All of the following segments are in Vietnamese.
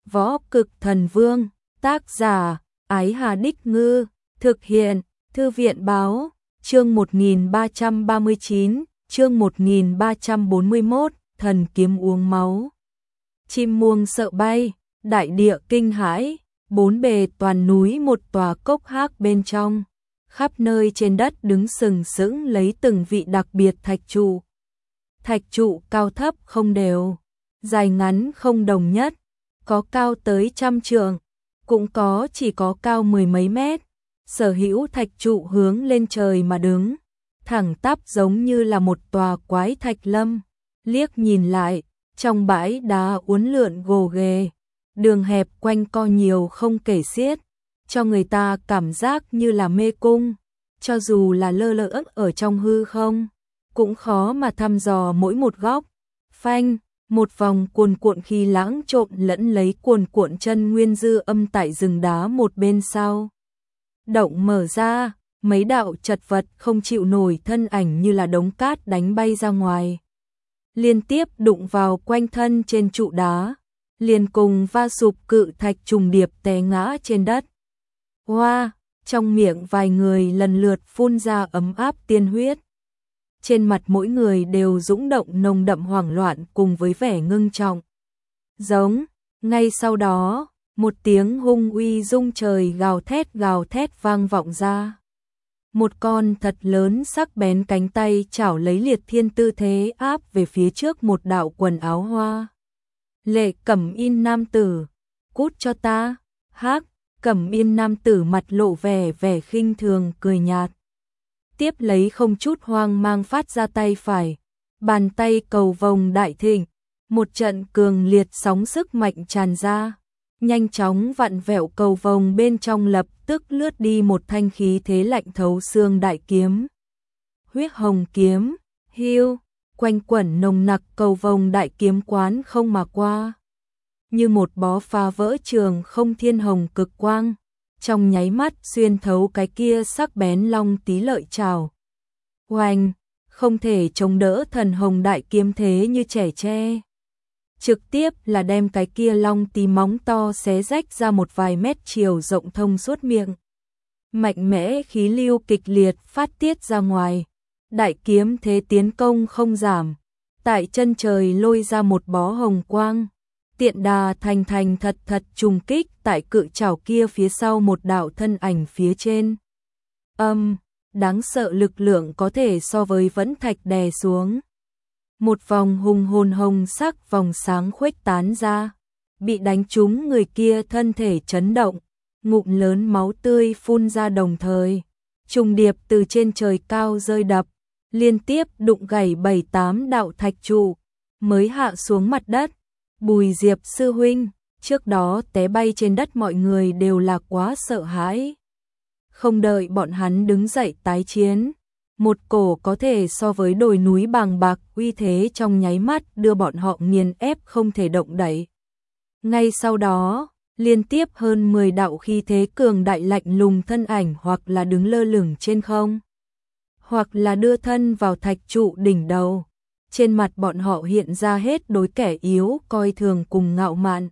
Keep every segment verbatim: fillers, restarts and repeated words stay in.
Võ Cực Thần Vương, tác giả, Ái Hà Đích Ngư, thực hiện, Thư viện Báo, chương một nghìn ba trăm ba mươi chín, chương một nghìn ba trăm bốn mươi mốt, thần kiếm uống máu. Chim muông sợ bay, đại địa kinh hãi, bốn bề toàn núi một tòa cốc hác bên trong. Khắp nơi trên đất đứng sừng sững lấy từng vị đặc biệt thạch trụ. Thạch trụ cao thấp không đều, dài ngắn không đồng nhất, có cao tới trăm trượng, cũng có chỉ có cao mười mấy mét. Sở hữu thạch trụ hướng lên trời mà đứng, thẳng tắp giống như là một tòa quái thạch lâm. Liếc nhìn lại, trong bãi đá uốn lượn gồ ghề, đường hẹp quanh co nhiều không kể xiết, cho người ta cảm giác như là mê cung. Cho dù là lơ lửng ở trong hư không, cũng khó mà thăm dò mỗi một góc. Phanh, một vòng cuồn cuộn khí lãng trộn lẫn lấy cuồn cuộn chân nguyên dư âm tại rừng đá một bên sau. Động mở ra, mấy đạo chật vật không chịu nổi thân ảnh như là đống cát đánh bay ra ngoài. Liên tiếp đụng vào quanh thân trên trụ đá, liền cùng va sụp cự thạch trùng điệp té ngã trên đất. Hoa, trong miệng vài người lần lượt phun ra ấm áp tiên huyết. Trên mặt mỗi người đều dũng động nồng đậm hoảng loạn cùng với vẻ ngưng trọng. Giống, ngay sau đó, một tiếng hung uy rung trời gào thét gào thét vang vọng ra. Một con thật lớn sắc bén cánh tay chảo lấy Liệt Thiên tư thế áp về phía trước một đạo quần áo hoa. Lệ Cẩm Yên nam tử, cút cho ta. Hắc, Cẩm Yên nam tử mặt lộ vẻ vẻ khinh thường cười nhạt. Tiếp lấy không chút hoang mang phát ra tay phải, bàn tay cầu vồng đại thịnh, một trận cường liệt sóng sức mạnh tràn ra, nhanh chóng vặn vẹo cầu vồng bên trong lập tức lướt đi một thanh khí thế lạnh thấu xương đại kiếm. Huyết hồng kiếm, hiu, quanh quẩn nồng nặc cầu vồng đại kiếm quán không mà qua. Như một bó phá vỡ trường không thiên hồng cực quang, trong nháy mắt xuyên thấu cái kia sắc bén long tí lợi trảo. Oanh, không thể chống đỡ thần hồng đại kiếm thế như trẻ tre. Trực tiếp là đem cái kia long tí móng to xé rách ra một vài mét chiều rộng thông suốt miệng. Mạnh mẽ khí lưu kịch liệt phát tiết ra ngoài, đại kiếm thế tiến công không giảm, tại chân trời lôi ra một bó hồng quang. Tiện đà thành thành thật thật trùng kích tại cự trảo kia phía sau một đạo thân ảnh phía trên. Âm, đáng sợ lực lượng có thể so với vẫn thạch đè xuống. Một vòng hùng hồn hồng sắc vòng sáng khuếch tán ra, bị đánh trúng người kia thân thể chấn động, ngụm lớn máu tươi phun ra đồng thời. Trùng điệp từ trên trời cao rơi đập, liên tiếp đụng gãy bảy tám đạo thạch trụ, mới hạ xuống mặt đất. Bùi Diệp sư huynh, trước đó té bay trên đất mọi người đều là quá sợ hãi. Không đợi bọn hắn đứng dậy tái chiến, một cổ có thể so với đồi núi bàng bạc uy thế trong nháy mắt đưa bọn họ nghiền ép không thể động đậy. Ngay sau đó, liên tiếp hơn mười đạo khí thế cường đại lạnh lùng thân ảnh hoặc là đứng lơ lửng trên không, hoặc là đưa thân vào thạch trụ đỉnh đầu. Trên mặt bọn họ hiện ra hết đối kẻ yếu coi thường cùng ngạo mạn.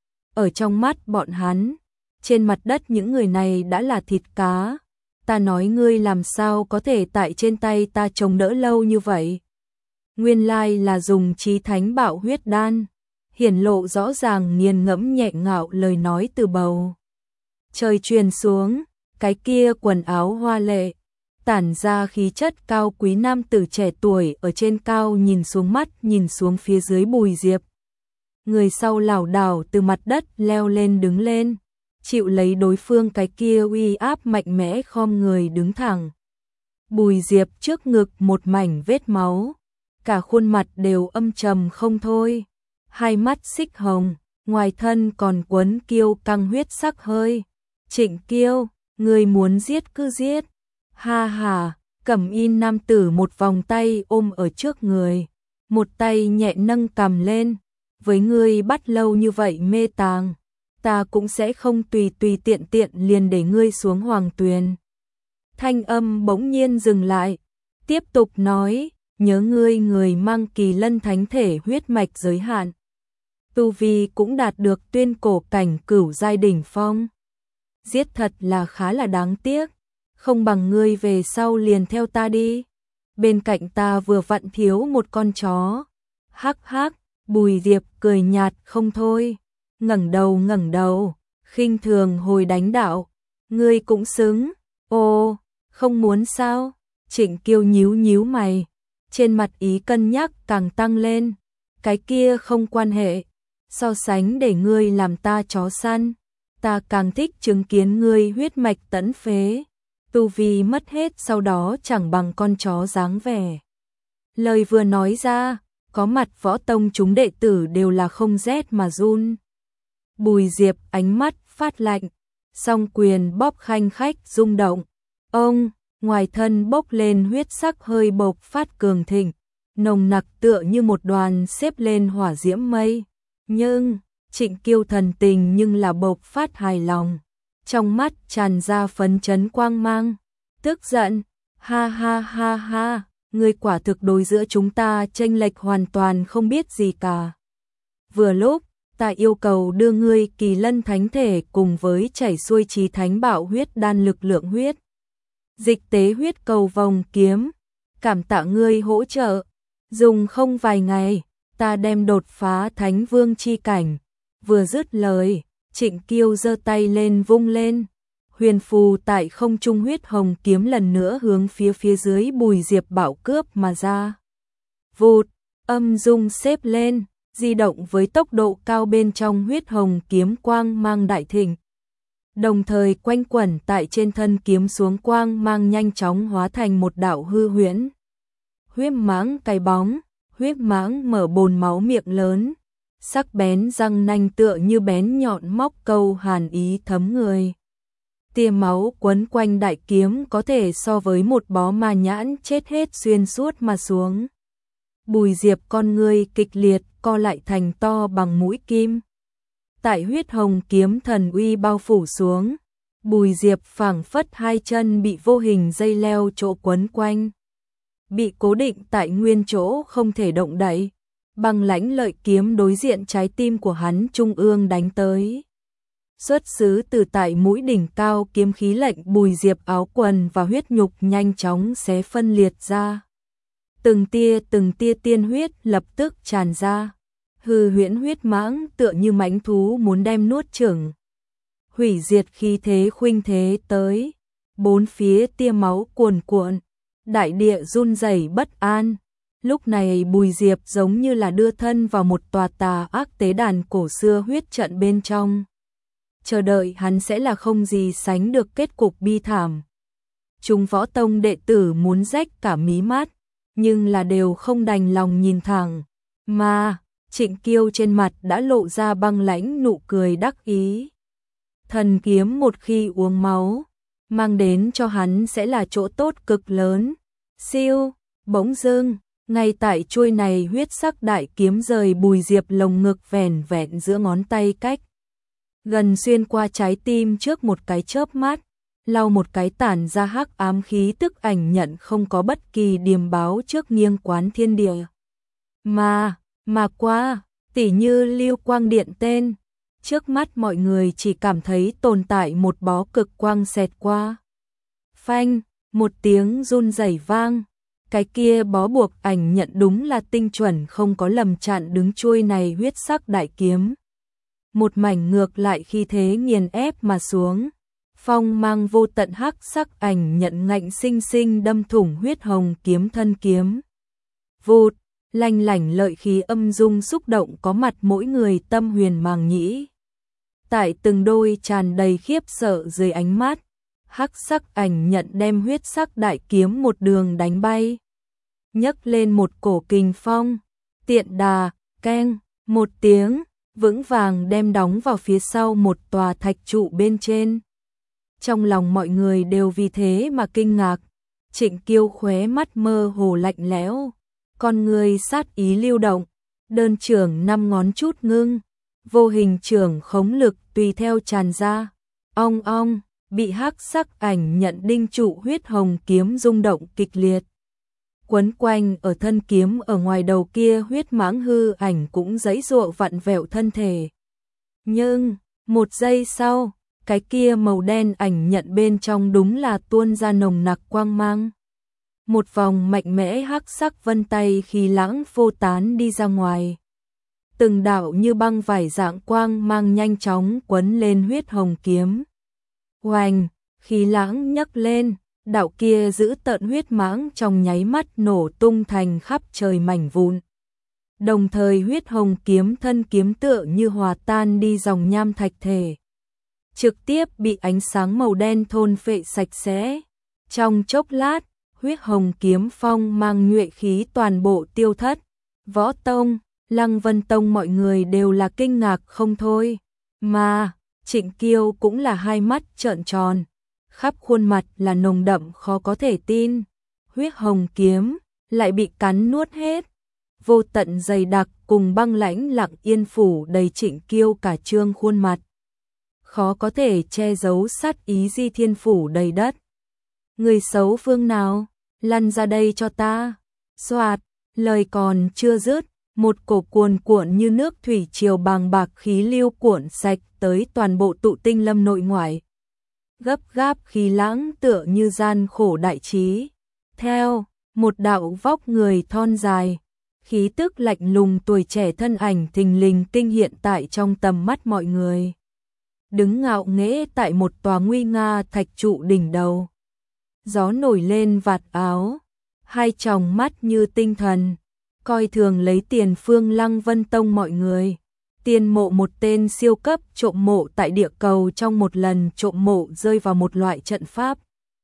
Ở trong mắt bọn hắn, trên mặt đất những người này đã là thịt cá. Ta nói ngươi làm sao có thể tại trên tay ta chống đỡ lâu như vậy. Nguyên lai là dùng chí thánh bạo huyết đan, hiển lộ rõ ràng nghiền ngẫm nhẹ ngạo lời nói từ bầu trời truyền xuống, cái kia quần áo hoa lệ, tản ra khí chất cao quý nam tử trẻ tuổi ở trên cao nhìn xuống mắt nhìn xuống phía dưới Bùi Diệp. Người sau lảo đảo từ mặt đất leo lên đứng lên, chịu lấy đối phương cái kia uy áp mạnh mẽ khom người đứng thẳng. Bùi Diệp trước ngực một mảnh vết máu, cả khuôn mặt đều âm trầm không thôi, hai mắt xích hồng, ngoài thân còn quấn kiêu căng huyết sắc hơi. Trịnh Kiêu, người muốn giết cứ giết. Ha ha, Cẩm Yên nam tử một vòng tay ôm ở trước người, một tay nhẹ nâng cầm lên. Với ngươi bắt lâu như vậy mê tàng, ta cũng sẽ không tùy tùy tiện tiện liền để ngươi xuống hoàng tuyền. Thanh âm bỗng nhiên dừng lại, tiếp tục nói, nhớ ngươi người mang kỳ lân thánh thể huyết mạch giới hạn. tu vi cũng đạt được tuyên cổ cảnh cửu giai đỉnh phong. Giết thật là khá là đáng tiếc, không bằng ngươi về sau liền theo ta đi. Bên cạnh ta vừa vặn thiếu một con chó. Hắc hắc, Bùi Diệp cười nhạt không thôi, ngẩng đầu ngẩng đầu, khinh thường hồi đánh đạo, ngươi cũng xứng. Ô, không muốn sao? Trịnh Kiêu nhíu nhíu mày, trên mặt ý cân nhắc càng tăng lên. Cái kia không quan hệ, so sánh để ngươi làm ta chó săn, ta càng thích chứng kiến ngươi huyết mạch tẫn phế, tu vi mất hết sau đó chẳng bằng con chó dáng vẻ. Lời vừa nói ra, có mặt võ tông chúng đệ tử đều là không rét mà run. Bùi Diệp ánh mắt phát lạnh, song quyền bóp khanh khách rung động. Ông, ngoài thân bốc lên huyết sắc hơi bộc phát cường thịnh, nồng nặc tựa như một đoàn xếp lên hỏa diễm mây. Nhưng, Trịnh Kiêu thần tình nhưng là bộc phát hài lòng, trong mắt tràn ra phấn chấn quang mang, tức giận, ha ha ha ha, ngươi quả thực đối giữa chúng ta chênh lệch hoàn toàn không biết gì cả. Vừa lúc, ta yêu cầu đưa ngươi Kỳ Lân Thánh Thể cùng với chảy xuôi Chí Thánh Bảo huyết đan lực lượng huyết dịch tế huyết cầu vòng kiếm, cảm tạ ngươi hỗ trợ, dùng không vài ngày, ta đem đột phá Thánh Vương chi cảnh. Vừa dứt lời, Trịnh Kiêu giơ tay lên vung lên, huyền phù tại không trung huyết hồng kiếm lần nữa hướng phía phía dưới Bùi Diệp bảo cướp mà ra. Vụt, âm dung xếp lên, di động với tốc độ cao bên trong huyết hồng kiếm quang mang đại thịnh. Đồng thời quanh quẩn tại trên thân kiếm xuống quang mang nhanh chóng hóa thành một đạo hư huyễn. Huyết mãng cái bóng, huyết mãng mở bồn máu miệng lớn, sắc bén răng nanh tựa như bén nhọn móc câu hàn ý thấm người. Tia máu quấn quanh đại kiếm có thể so với một bó ma nhãn chết hết xuyên suốt mà xuống. Bùi Diệp con ngươi kịch liệt co lại thành to bằng mũi kim. Tại huyết hồng kiếm thần uy bao phủ xuống, Bùi Diệp phảng phất hai chân bị vô hình dây leo chỗ quấn quanh, bị cố định tại nguyên chỗ không thể động đậy. Băng lãnh lợi kiếm đối diện trái tim của hắn trung ương đánh tới. Xuất xứ từ tại mũi đỉnh cao kiếm khí lệnh Bùi Diệp áo quần và huyết nhục nhanh chóng xé phân liệt ra. Từng tia từng tia tiên huyết lập tức tràn ra. Hư huyễn huyết mãng tựa như mãnh thú muốn đem nuốt chửng. Hủy diệt khí thế khuynh thế tới. Bốn phía tia máu cuồn cuộn. Đại địa run rẩy bất an. Lúc này Bùi Diệp giống như là đưa thân vào một tòa tà ác tế đàn cổ xưa huyết trận bên trong. Chờ đợi hắn sẽ là không gì sánh được kết cục bi thảm. Chúng võ tông đệ tử muốn rách cả mí mắt, nhưng là đều không đành lòng nhìn thẳng. Mà, Trịnh Kiêu trên mặt đã lộ ra băng lãnh nụ cười đắc ý. Thần kiếm một khi uống máu, mang đến cho hắn sẽ là chỗ tốt cực lớn. Siêu, bỗng dưng, ngay tại chuôi này huyết sắc đại kiếm rời Bùi Diệp lồng ngực vẻn vẹn giữa ngón tay cách. Gần xuyên qua trái tim trước một cái chớp mắt, lau một cái tản ra hắc ám khí tức ảnh nhận không có bất kỳ điềm báo trước nghiêng quán thiên địa. Mà, mà qua, tỉ như lưu quang điện tên, trước mắt mọi người chỉ cảm thấy tồn tại một bó cực quang xẹt qua. Phanh, một tiếng run rẩy vang, cái kia bó buộc ảnh nhận đúng là tinh chuẩn không có lầm chặn đứng chuôi này huyết sắc đại kiếm. Một mảnh ngược lại khi thế nghiền ép mà xuống, phong mang vô tận hắc sắc ảnh nhận ngạnh sinh sinh đâm thủng huyết hồng kiếm thân kiếm. Vụt, lanh lảnh lợi khí âm dung xúc động có mặt mỗi người tâm huyền màng nhĩ. Tại từng đôi tràn đầy khiếp sợ dưới ánh mắt, hắc sắc ảnh nhận đem huyết sắc đại kiếm một đường đánh bay. Nhấc lên một cổ kình phong, tiện đà, keng, một tiếng, vững vàng đem đóng vào phía sau một tòa thạch trụ bên trên. Trong lòng mọi người đều vì thế mà kinh ngạc. Trịnh Kiêu khóe mắt mơ hồ lạnh lẽo, con người sát ý lưu động, đơn trưởng năm ngón chút ngưng, vô hình trưởng khống lực tùy theo tràn ra. Ong ong, bị hắc sắc ảnh nhận đinh trụ huyết hồng kiếm rung động kịch liệt. quấn quanh ở thân kiếm ở ngoài đầu kia huyết mãng hư ảnh cũng giãy giụa vặn vẹo thân thể. Nhưng, một giây sau, cái kia màu đen ảnh nhận bên trong đúng là tuôn ra nồng nặc quang mang. Một vòng mạnh mẽ hắc sắc vân tay khí lãng phô tán đi ra ngoài. Từng đạo như băng vải dạng quang mang nhanh chóng quấn lên huyết hồng kiếm. Oanh, khí lãng nhấc lên, đạo kia giữ tợn huyết mãng trong nháy mắt nổ tung thành khắp trời mảnh vụn. Đồng thời huyết hồng kiếm thân kiếm tựa như hòa tan đi dòng nham thạch thể. Trực tiếp bị ánh sáng màu đen thôn phệ sạch sẽ. Trong chốc lát, huyết hồng kiếm phong mang nhuệ khí toàn bộ tiêu thất. Võ Tông, Lăng Vân Tông mọi người đều là kinh ngạc không thôi. Mà, Trịnh Kiêu cũng là hai mắt trợn tròn. Khắp khuôn mặt là nồng đậm khó có thể tin. Huyết hồng kiếm lại bị cắn nuốt hết. Vô tận dày đặc cùng băng lãnh lặng yên phủ đầy Trịnh Kiêu cả trương khuôn mặt. Khó có thể che giấu sát ý di thiên phủ đầy đất. Người xấu phương nào, lăn ra đây cho ta. Soạt, lời còn chưa dứt, một cổ cuồn cuộn như nước thủy triều bàng bạc khí lưu cuộn sạch tới toàn bộ tụ tinh lâm nội ngoại. Gấp gáp khí lãng tựa như gian khổ đại trí. Theo, một đạo vóc người thon dài, khí tức lạnh lùng tuổi trẻ thân ảnh thình lình kinh hiện tại trong tầm mắt mọi người. Đứng ngạo nghễ tại một tòa nguy nga thạch trụ đỉnh đầu. Gió nổi lên vạt áo, hai tròng mắt như tinh thần, coi thường lấy tiền phương Lăng Vân Tông mọi người. Tiền mộ một tên siêu cấp trộm mộ tại địa cầu trong một lần trộm mộ rơi vào một loại trận pháp.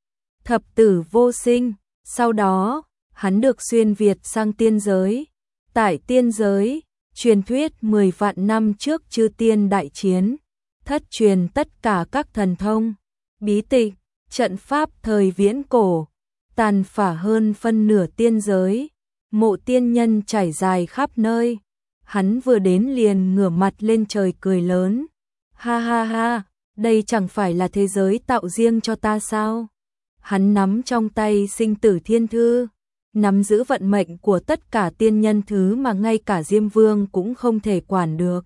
Thập tử vô sinh, sau đó, hắn được xuyên Việt sang tiên giới. Tại tiên giới, truyền thuyết mười vạn năm trước chư tiên đại chiến, thất truyền tất cả các thần thông, bí tịch, trận pháp thời viễn cổ, tàn phá hơn phân nửa tiên giới, mộ tiên nhân trải dài khắp nơi. Hắn vừa đến liền ngửa mặt lên trời cười lớn. Ha ha ha, đây chẳng phải là thế giới tạo riêng cho ta sao? Hắn nắm trong tay sinh tử thiên thư, nắm giữ vận mệnh của tất cả tiên nhân thứ mà ngay cả Diêm Vương cũng không thể quản được.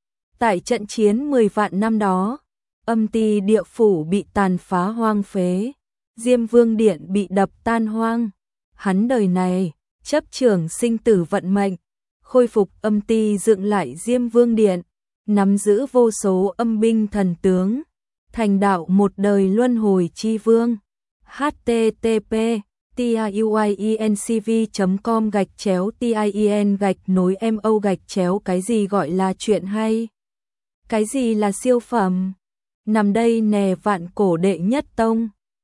Tại trận chiến mười vạn năm đó, âm ti địa phủ bị tàn phá hoang phế, Diêm Vương điện bị đập tan hoang. Hắn đời này, chấp trưởng sinh tử vận mệnh, khôi phục âm ti dựng lại Diêm Vương điện, nắm giữ vô số âm binh thần tướng, thành đạo một đời luân hồi chi vương. H T T P tiuincv chấm com gạch chéo tin gạch nối mo gạch chéo cái gì gọi là chuyện hay? Cái gì là siêu phẩm? Nằm đây nè vạn cổ đệ nhất tông.